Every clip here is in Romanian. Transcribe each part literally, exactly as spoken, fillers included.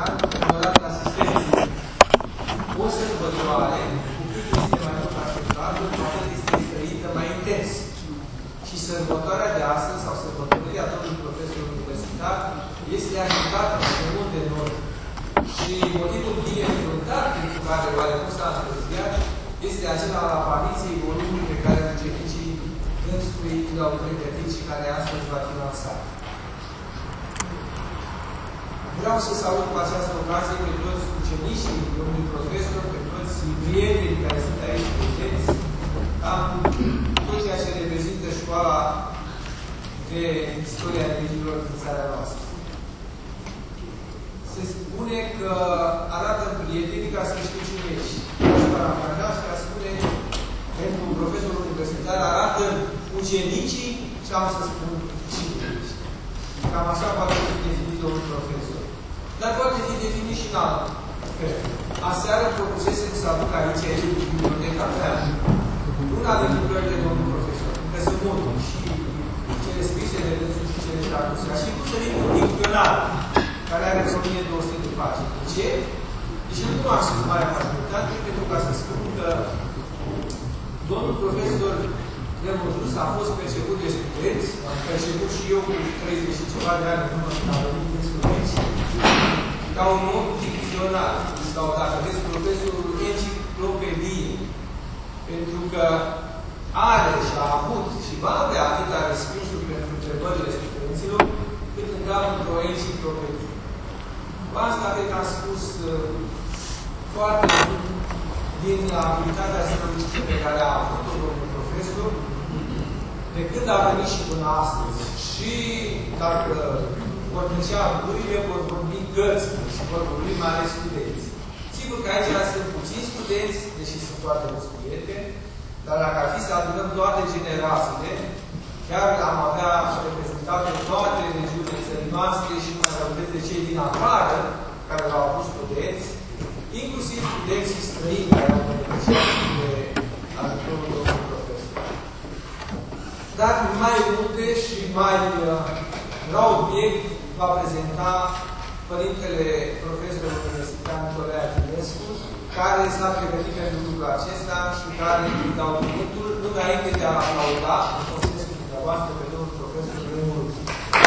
American, onorat asistenții. O sărbătoare, cu cât este mai mult așteptată, cu atât este trăită mai intens. Și sărbătoarea de astăzi, sau sărbătorirea domnului profesor universitar, este așteptată de mult de noi. Și motivul bine înfruntat pentru care oarecum s-a întârziat este acela al apariției volumului pe care ucenicii dânsului l-au pregătit și care astăzi va fi lansat. Vreau să salut cu această ocazie pe toți ucenicii domnului profesor, pe toți prietenii care sunt aici prezenți, am tot ceea ce reprezintă școala de istoria religilor din țara noastră. Se spune că arată prietenii ca să știu cine ești. Și parafrazați ca spune pentru un profesor universitar, arată ucenicii și am să spun cine ești. Cam așa poate fi definit domnul profesor. Dar poate fi definit și în alt fel. Aseară propusesem să aduc aici, aici, în biblioteca mea, una din lucrările domnului profesor. Că sunt multe și cele scrise de dânsul și cele traduse. Aș fi pus să vin un dicționar care are o mie două sute de pagini. De ce? Deci nu am știut mai majoritate, pentru ca să spun că domnul profesor Raymond Rus a fost perceput de studenți, am perceput și eu cu treizeci și ceva de ani în urmă când am venit din studenți, ca un om dicționar, sau dacă vreți, profesorul enciclopedie, pentru că are și a avut și va avea atâta răspunsuri pentru întrebările studenților, cât întreabă într-o enciclopedie. Cu asta cred că am spus uh, foarte mult din activitatea strălucită pe care a avut-o domnul profesor, de când a venit și până astăzi. Și dacă vor trecea gurile, vor vorbi găți și vor vorbi mai ales studenți. Sigur că aici sunt puțini studenți, deși sunt foarte mulți prieteni, dar dacă ar fi să adunăm toate generațiile, chiar am avea reprezentate toate regiunile țării noastre și mai vorbesc de cei din afară, care l-au avut studenți, inclusiv studenții străini care au beneficiat de ajutorul domnului profesor. Dar mai multe și mai uh, la obiect va prezenta Părintele Profesor Universitar Nicolae Arhinescu, care s-a pregătit pentru lucrul acesta și care îi dau cuvântul, nu înainte de a aplauda în consensul dumneavoastră pe domnul profesor Raymond Rus.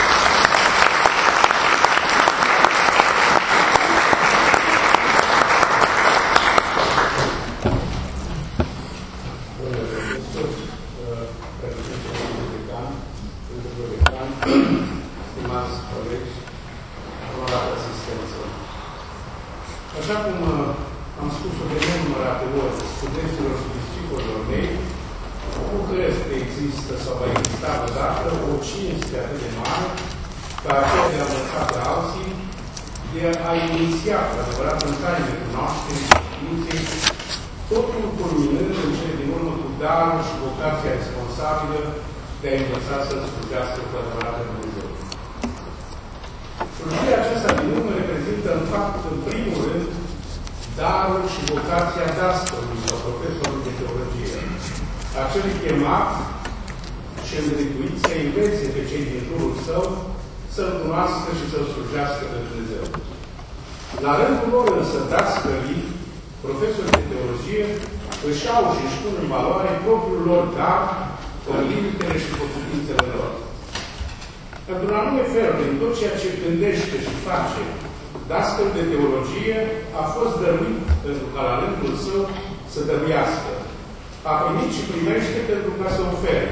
Așa cum am spus-o de nenumărate ori studenților și discipolilor mei, nu cred că există sau va exista vreodată o cinste atât de mare ca aceea de a învăța pe alții, de a iniția cu adevărat în taine cunoașterii și științei, totul culminând în cele din urmă cu darul și vocația responsabilă de a învăța să-L slujească cu adevărat de Dumnezeu. Slujirea aceasta din urmă reprezintă, în fapt, în primul rând, darul și vocația dascălului sau profesorului de teologie, acelui chemat și îndreptuit să învețe pe cei din jurul său să-L cunoască și să-L slujească pe Dumnezeu. La rândul lor însă, dascălii, profesori de teologie, își au și își pun în valoare propriul lor dar în limitele și potrivințele lor. Într-un anume fel, din tot ceea ce gândește și face dascăl de teologie, a fost dăruit pentru ca la rândul său să dăruiască. A primit și primește pentru ca să ofere.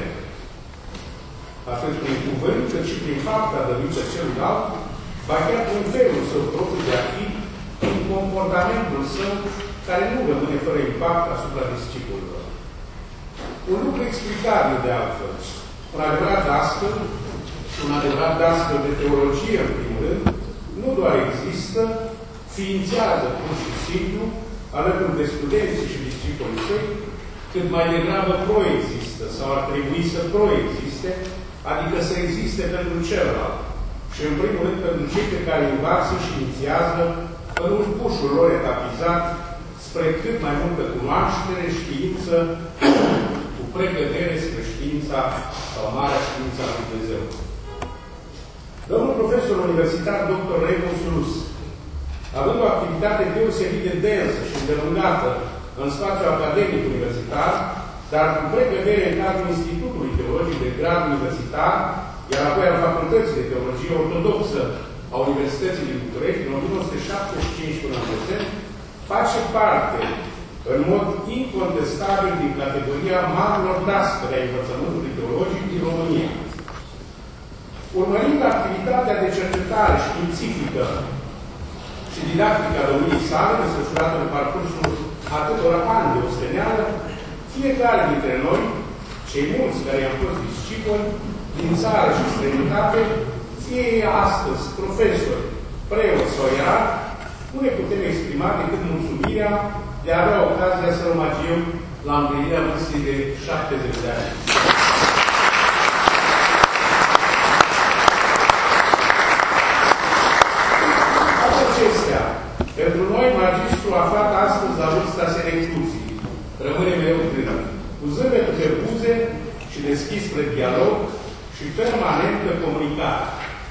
Atât prin cuvânt, cât și prin fapta dăruită celuilalt, ba chiar prin felul său propriu de a fi, prin comportamentul său, care nu rămâne fără impact asupra discipolilor. Un lucru explicabil de altfel. Un adevărat dascăl, un adevărat dascăl de teologie, în primul rând, nu doar există, ființează pur și simplu, alături de studenții și discipolii săi, cât mai degrabă proexistă sau ar trebui să proexiste, adică să existe pentru celălalt. Și în primul rând pentru cei pe care învață și inițiază în urcușul lor etapizat spre cât mai multă cunoaștere, știință, cu pregădere spre știința sau marea știința lui Dumnezeu. Domnul profesor universitar doctor Raymond Rus având o activitate deosebit de densă și îndelungată în spațiul academic universitar, dar cu precădere în cadrul Institutului Teologic de Grad Universitar, iar apoi al Facultății de Teologie Ortodoxă a Universității din București, din o mie nouă sute șaptezeci și cinci până în prezent, face parte, în mod incontestabil, din categoria marilor dascări ai învățământului teologic din România. Urmărind activitatea de cercetare științifică și didactică a domniei sale, desfășurată în parcursul atâtor ani de osteneală, fiecare dintre noi, cei mulți care i-am fost discipoli, din țară și străinătate, fie ei astăzi profesori, preoți sau ierarhi, nu ne putem exprima decât mulțumirea de a avea ocazia să omagiem la împlinirea vârstei de șaptezeci de ani. Toate acestea, pentru noi, magistru aflat astăzi la vârsta selectuții, rămâne mereu tânăr, cu zâmbetul pe buze și deschis spre dialog și permanentă comunicare.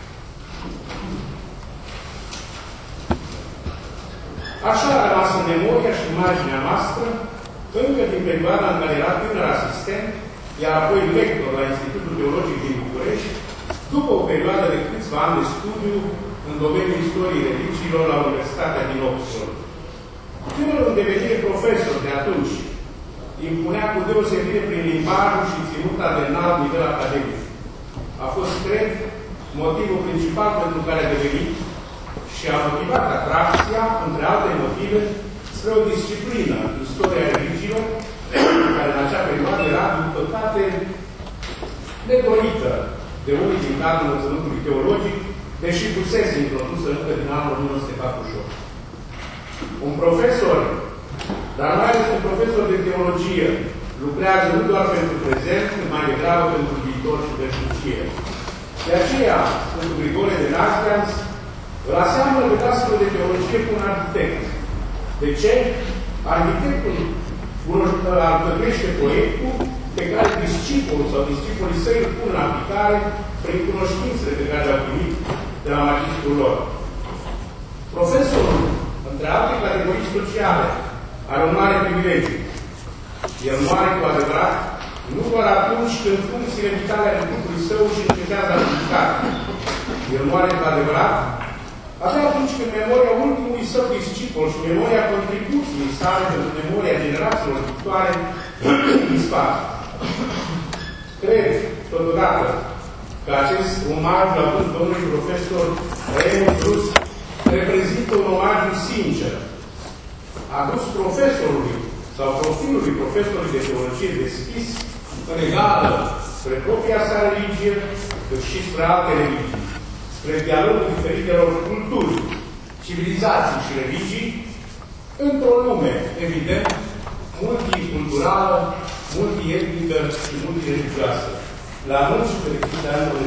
Așa a rămas în memoria și imaginea noastră, încă din perioada în care era tânăr asistent, iar apoi lector la Institutul Teologic din București, după o perioadă de câțiva ani de studiu în domeniul istoriei religiilor la Universitatea din Oxford. Tânărul în devenire profesor de atunci impunea cu deosebire prin limbajul și ținuta de înalt nivel academic. A fost, cred, motivul principal pentru care a devenit și a motivat atracția, între alte motive, spre o disciplină, istoria religiilor, care în acea perioadă era, din păcate, nedorită de unii din cadrul învățământului teologic, deși fusese introdusă încă din anul o mie nouă sute patruzeci și opt. Un profesor, dar mai ales un profesor de teologie, lucrează nu doar pentru prezent, cât mai degrabă pentru viitor și veșnicie. De aceea, Sfântul Grigore de Nazianz îl aseamănă pe dascălul de teologie cu un arhitect. De ce? Arhitectul alcătuiește proiectul pe care discipolul sau discipolii săi îl pun în aplicare prin cunoștințele pe care le-au primit de la magistrul lor. Profesorul, între alte categorii sociale, are un mare privilegiu. El moare cu adevărat nu doar atunci când funcțiile vitale ale trupului său își încetează activitatea. El moare cu adevărat abia atunci când memoria ultimului său discipol și memoria contribuției sale pentru memoria generațiilor viitoare dispar. Cred, totodată, că acest omagiu adus domnului profesor Raymond Brus reprezintă un omagiu sincer, adus profesorului sau profilului profesorului de teologie deschis, în egală spre propria sa religie, cât și spre alte religii, spre dialogul diferitelor culturi, civilizații și religii, într-o lume, evident, multiculturală, multietnică și multireligioasă. La mulți și fericiți de anul